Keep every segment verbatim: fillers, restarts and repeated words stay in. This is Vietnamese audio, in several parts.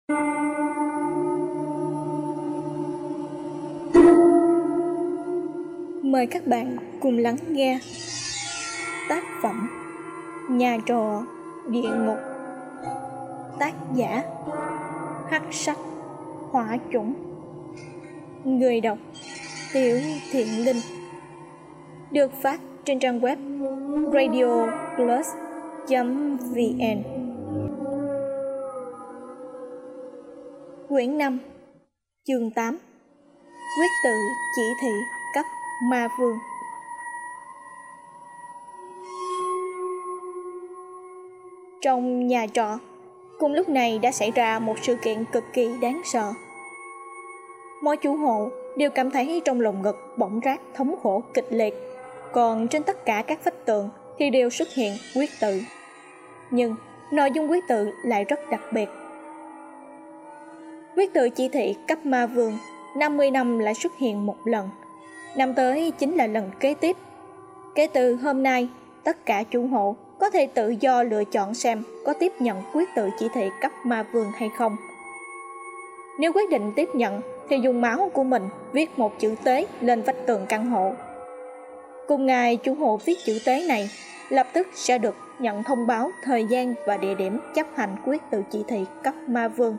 Mời các bạn cùng lắng nghe tác phẩm Nhà trọ địa ngục, tác giả Hắc Sắc Hỏa Chủng, người đọc Tiểu Thiện Linh, được phát trên trang web radio plus chấm vn. Quyển năm, chương tám, quyết tự chỉ thị cấp ma vương. Trong nhà trọ, cùng lúc này đã xảy ra một sự kiện cực kỳ đáng sợ. Mỗi chủ hộ đều cảm thấy trong lồng ngực bỏng rát thống khổ kịch liệt, còn trên tất cả các vách tường thì đều xuất hiện quyết tự. Nhưng nội dung quyết tự lại rất đặc biệt. Quyết tự chỉ thị cấp ma vương năm mươi năm lại xuất hiện một lần, năm tới chính là lần kế tiếp. Kể từ hôm nay, tất cả chủ hộ có thể tự do lựa chọn xem có tiếp nhận quyết tự chỉ thị cấp ma vương hay không. Nếu quyết định tiếp nhận thì dùng máu của mình viết một chữ tế lên vách tường căn hộ. Cùng ngày chủ hộ viết chữ tế này, lập tức sẽ được nhận thông báo thời gian và địa điểm chấp hành quyết tự chỉ thị cấp ma vương.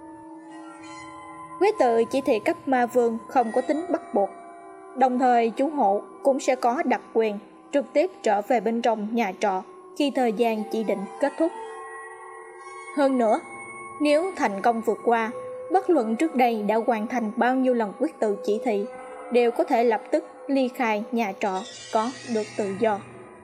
Quyết tự chỉ thị cấp ma vương không có tính bắt buộc, đồng thời chủ hộ cũng sẽ có đặc quyền trực tiếp trở về bên trong nhà trọ khi thời gian chỉ định kết thúc. Hơn nữa, nếu thành công vượt qua, bất luận trước đây đã hoàn thành bao nhiêu lần quyết tự chỉ thị, đều có thể lập tức ly khai nhà trọ, có được tự do.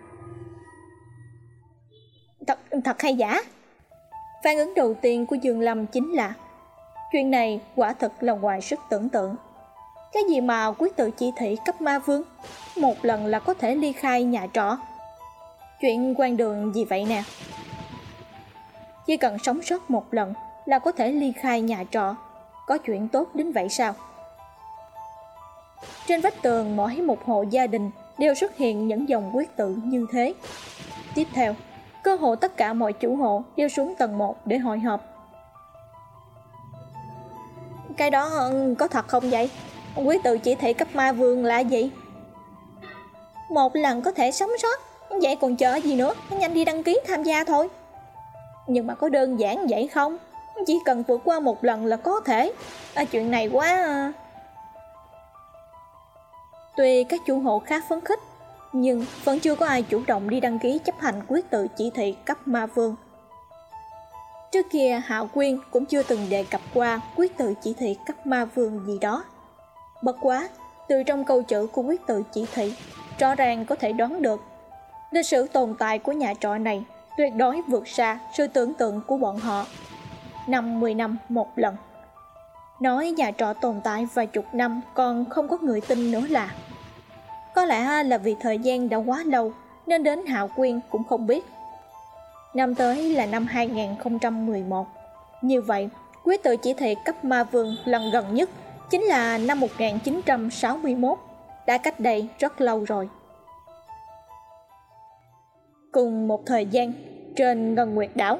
Thật, thật hay giả? Phản ứng đầu tiên của Dương Lâm chính là chuyện này quả thực là ngoài sức tưởng tượng. Cái gì mà quyết tự chỉ thị cấp ma vương, một lần là có thể ly khai nhà trọ? Chuyện quan đường gì vậy nè? Chỉ cần sống sót một lần là có thể ly khai nhà trọ, có chuyện tốt đến vậy sao? Trên vách tường mỗi một hộ gia đình đều xuất hiện những dòng quyết tự như thế. Tiếp theo, cơ hồ tất cả mọi chủ hộ đều xuống tầng một để hội họp. Cái đó có thật không vậy? Quyết tự chỉ thị cấp ma vương là gì? Một lần có thể sống sót, vậy còn chờ gì nữa, nhanh đi đăng ký tham gia thôi. Nhưng mà có đơn giản vậy không? Chỉ cần vượt qua một lần là có thể. À, chuyện này quá à. Tuy các chủ hộ khá phấn khích, nhưng vẫn chưa có ai chủ động đi đăng ký chấp hành quyết tự chỉ thị cấp ma vương. Trước kia Hạo Quyên cũng chưa từng đề cập qua quyết tự chỉ thị cấp ma vương gì đó. Bất quá, từ trong câu chữ của quyết tự chỉ thị, rõ ràng có thể đoán được lịch sử tồn tại của nhà trọ này tuyệt đối vượt xa sự tưởng tượng của bọn họ. Năm mười năm một lần. Nói nhà trọ tồn tại vài chục năm còn không có người tin nữa là. Có lẽ là vì thời gian đã quá lâu nên đến Hạo Quyên cũng không biết. Năm tới là năm hai nghìn không trăm mười một. Như vậy, quyết tự chỉ thị cấp ma vương lần gần nhất chính là năm một nghìn chín trăm sáu mươi mốt, đã cách đây rất lâu rồi. Cùng một thời gian, trên Ngân Nguyệt đảo,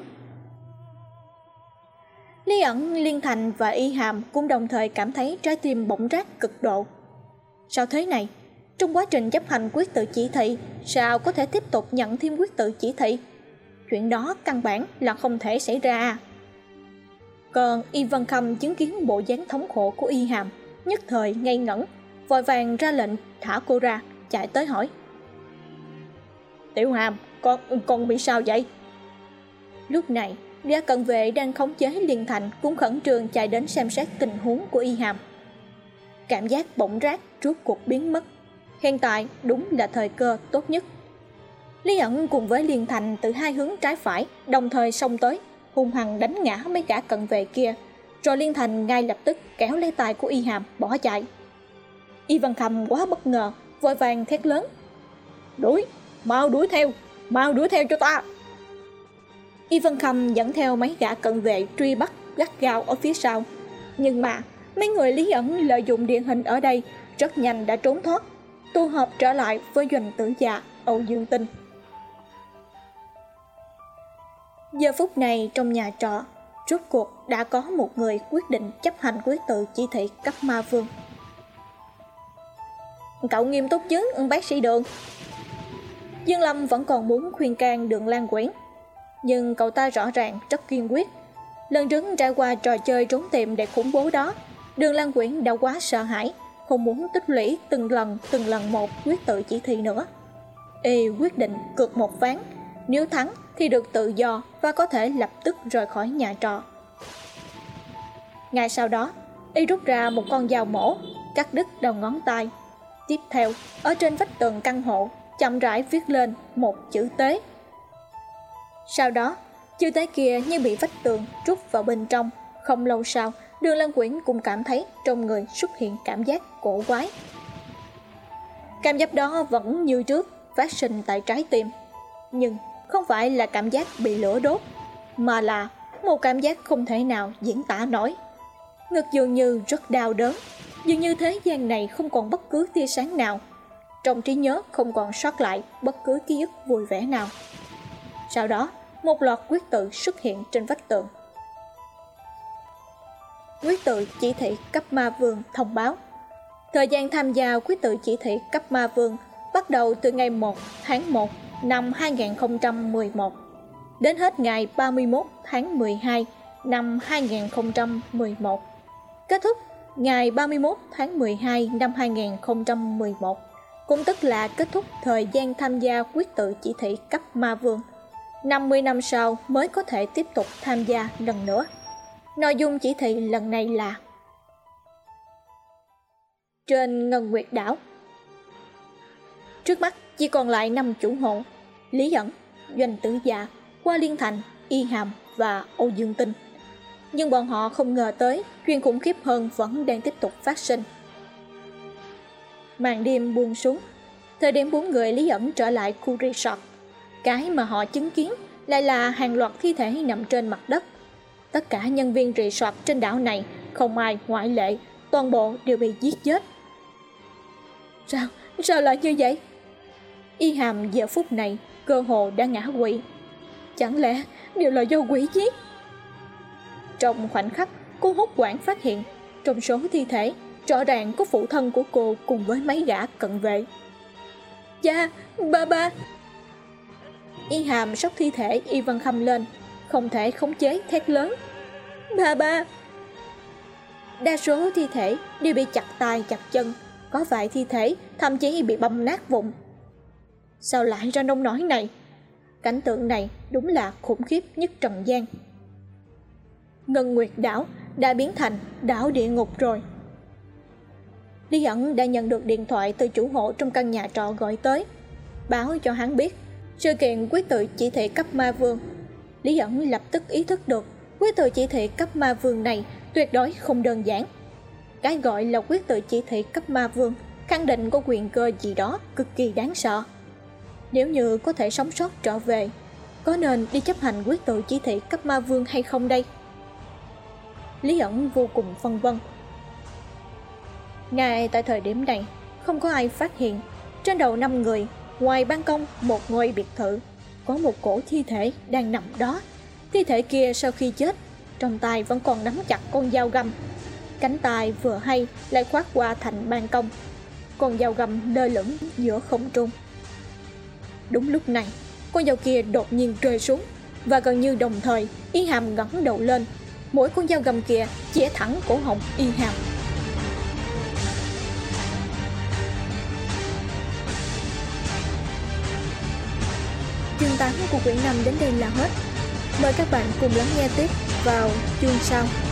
Lý ẩn, Liên Thành và Y Hàm cũng đồng thời cảm thấy trái tim bỗng rát cực độ. Sao thế này? Trong quá trình chấp hành quyết tự chỉ thị, sao có thể tiếp tục nhận thêm quyết tự chỉ thị? Chuyện đó căn bản là không thể xảy ra. Còn Y Vân Khâm chứng kiến bộ dáng thống khổ của Y Hàm, nhất thời ngây ngẩn, vội vàng ra lệnh thả cô ra, chạy tới hỏi. Tiểu Hàm, con, con bị sao vậy? Lúc này, gã cận vệ đang khống chế Liên Thành cũng khẩn trương chạy đến xem xét tình huống của Y Hàm. Cảm giác bỗng rát rốt cuộc biến mất. Hiện tại đúng là thời cơ tốt nhất. Lý ẩn cùng với Liên Thành từ hai hướng trái phải đồng thời xông tới, hung hăng đánh ngã mấy gã cận vệ kia. Rồi Liên Thành ngay lập tức kéo lấy tay của Y Hàm bỏ chạy. Y Vân Khâm quá bất ngờ, vội vàng thét lớn. Đuổi, mau đuổi theo, mau đuổi theo cho ta. Y Vân Khâm dẫn theo mấy gã cận vệ truy bắt gắt gao ở phía sau. Nhưng mà mấy người Lý ẩn lợi dụng địa hình ở đây rất nhanh đã trốn thoát, tụ họp trở lại với doanh tử già Âu Dương Tinh. Giờ phút này trong nhà trọ, rốt cuộc đã có một người quyết định chấp hành quyết tự chỉ thị cấp ma vương. Cậu nghiêm túc chứ, bác sĩ Đường. Dương Lâm vẫn còn muốn khuyên can Đường Lan Quyển, nhưng cậu ta rõ ràng rất kiên quyết. Lần trước trải qua trò chơi trốn tìm để khủng bố đó, Đường Lan Quyển đã quá sợ hãi, không muốn tích lũy từng lần từng lần một quyết tự chỉ thị nữa. Y quyết định cược một ván, nếu thắng thì được tự do và có thể lập tức rời khỏi nhà trọ. Ngay sau đó, Y rút ra một con dao mổ, cắt đứt đầu ngón tay. Tiếp theo, ở trên vách tường căn hộ, chậm rãi viết lên một chữ tế. Sau đó, chữ tế kia như bị vách tường rút vào bên trong. Không lâu sau, Đường Lan Quyển cũng cảm thấy trong người xuất hiện cảm giác cổ quái. Cảm giác đó vẫn như trước phát sinh tại trái tim, nhưng không phải là cảm giác bị lửa đốt, mà là một cảm giác không thể nào diễn tả nổi. Ngực dường như rất đau đớn, dường như thế gian này không còn bất cứ tia sáng nào. Trong trí nhớ không còn sót lại bất cứ ký ức vui vẻ nào. Sau đó, một loạt quyết tự xuất hiện trên vách tường. Quyết tự chỉ thị cấp ma vương thông báo: thời gian tham gia quyết tự chỉ thị cấp ma vương bắt đầu từ ngày một tháng một năm hai nghìn không trăm mười một đến hết ngày ba mươi mốt tháng mười hai năm hai nghìn không trăm mười một, kết thúc ngày ba mươi mốt tháng mười hai năm hai nghìn không trăm mười một, cũng tức là kết thúc thời gian tham gia quyết tự chỉ thị cấp ma vương. năm mươi năm sau mới có thể tiếp tục tham gia lần nữa. Nội dung chỉ thị lần này là: trên Ngân Nguyệt đảo, trước mắt chỉ còn lại năm chủ hộ: Lý Ẩn, Doanh Tử Dạ, Hoa Liên Thành, Y Hàm và Âu Dương Tinh. Nhưng bọn họ không ngờ tới chuyện khủng khiếp hơn vẫn đang tiếp tục phát sinh. Màn đêm buông xuống, thời điểm bốn người Lý Ẩn trở lại khu resort, cái mà họ chứng kiến lại là hàng loạt thi thể nằm trên mặt đất. Tất cả nhân viên resort trên đảo này, không ai ngoại lệ, toàn bộ đều bị giết chết. Sao, sao lại như vậy? Y Hàm giờ phút này cơ hồ đã ngã quỵ. Chẳng lẽ đều là do quỷ giết? Trong khoảnh khắc, cô hốt hoảng phát hiện trong số thi thể rõ ràng có phụ thân của cô cùng với mấy gã cận vệ. Cha, ba ba. Y Hàm xốc thi thể Y Văn Khâm lên, không thể khống chế thét lớn: ba ba. Đa số thi thể đều bị chặt tay chặt chân, có vài thi thể thậm chí bị băm nát vụn. Sao lại ra nông nỗi này? Cảnh tượng này đúng là khủng khiếp nhất trần gian. Ngân Nguyệt đảo đã biến thành đảo địa ngục rồi. Lý Ẩn đã nhận được điện thoại từ chủ hộ trong căn nhà trọ gọi tới, báo cho hắn biết sự kiện quyết tự chỉ thị cấp ma vương. Lý Ẩn lập tức ý thức được quyết tự chỉ thị cấp ma vương này tuyệt đối không đơn giản. Cái gọi là quyết tự chỉ thị cấp ma vương khẳng định có quyền cơ gì đó cực kỳ đáng sợ. Nếu như có thể sống sót trở về, có nên đi chấp hành quyết tự chỉ thị cấp ma vương hay không đây? Lý Ẩn vô cùng phân vân. Ngay tại thời điểm này, không có ai phát hiện trên đầu năm người, ngoài ban công một ngôi biệt thự, có một cổ thi thể đang nằm đó. Thi thể kia sau khi chết, trong tay vẫn còn nắm chặt con dao găm. Cánh tay vừa hay lại khoác qua thành ban công, con dao găm lơ lửng giữa không trung. Đúng lúc này, con dao kia đột nhiên rơi xuống, và gần như đồng thời Y Hàm ngẩng đầu lên, mỗi con dao găm kia chĩa thẳng cổ họng Y Hàm. Chương tám của quyển năm đến đây là hết. Mời các bạn cùng lắng nghe tiếp vào chương sau.